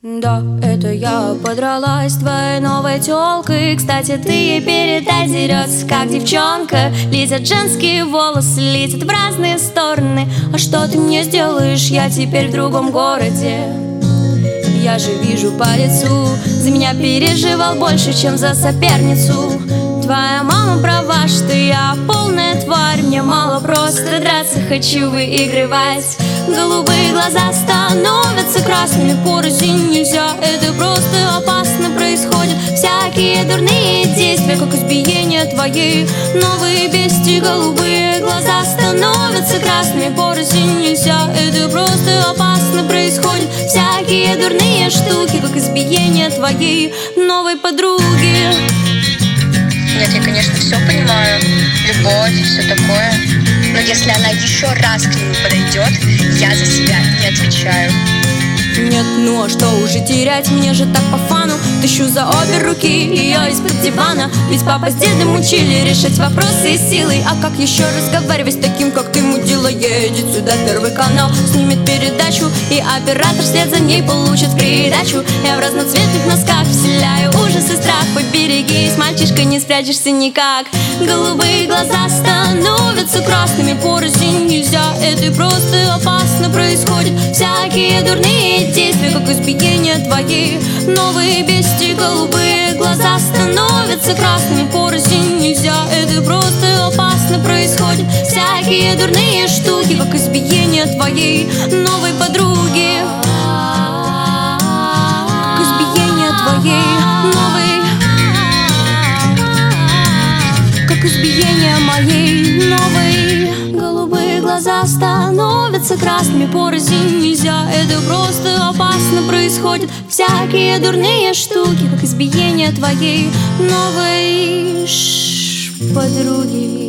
Да, это я подралась с твоей новой тёлкой. Кстати, ты ей передай, дерётся как девчонка. Летят женские волосы, летят в разные стороны. А что ты мне сделаешь, я теперь в другом городе. Я же вижу по лицу, за меня переживал больше, чем за соперницу. Твоя мама права, что я полная тварь. Мне мало просто драться, хочу выигрывать. Голубые глаза становятся красными, порознь нельзя, это просто опасно происходит. Всякие дурные действия, как избиение твоей новые бести. Голубые глаза становятся красными, порознь нельзя, это просто опасно происходит. Всякие дурные штуки, как избиение твоей новой подруги. Нет, я, конечно, все понимаю, любовь, все такое. Но если она еще раз к нему подойдет, я за себя не отвечаю. Нет, ну а что уже терять, мне же так по фану. Тащу за обе руки ее из-под дивана. Ведь папа с дедом учили решать вопросы силой. А как еще разговаривать с таким, как ты, мудила? Едет сюда Первый канал, снимет передачу, и оператор вслед за ней получит в придачу. Я в разноцветных носках вселяю ужас и страх. Поберегись, мальчишка, не спрячешься никак. Голубые глаза становятся красными, порознь нельзя, это просто опасно происходит. Всякие дурные действия, как избиение твоей новые бести. Голубые глаза становятся красными, порознь нельзя, это просто опасно происходит. Всякие дурные штуки, как избиение твоей новой подруги. Как избиение твоей новой, как избиение моей новой. Голубые глаза становятся красными, порознь нельзя, это просто опасно происходит. Всякие дурные штуки, как избиение твоей новой подруги.